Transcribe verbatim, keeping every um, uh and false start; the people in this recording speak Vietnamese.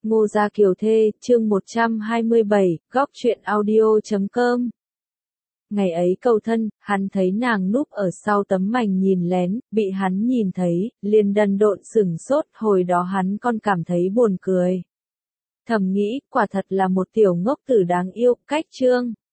Ngô Gia Kiều Thê, chương một trăm hai mươi bảy, góc truyện audio chấm com. Ngày ấy cầu thân, hắn thấy nàng núp ở sau tấm mành nhìn lén, bị hắn nhìn thấy, liền đần độn sửng sốt, hồi đó hắn còn cảm thấy buồn cười. Thầm nghĩ, quả thật là một tiểu ngốc tử đáng yêu, cách trương.